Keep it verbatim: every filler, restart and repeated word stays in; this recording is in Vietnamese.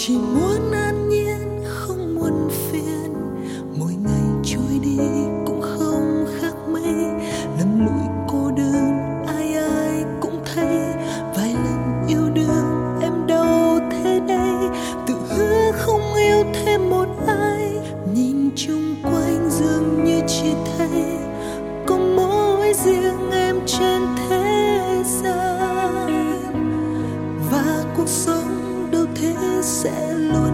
chỉ muốn an nhiên không muộn phiền, mỗi ngày trôi đi cũng không khác mấy. Lầm lũi cô đơn ai ai cũng thấy, vài lần yêu đương em đâu thế đây. Tự hứa không yêu thêm một ai, nhìn chung quanh dường như chỉ thấy có mỗi riêng em trên thế gian. Và cuộc sống đâu thế sẽ luôn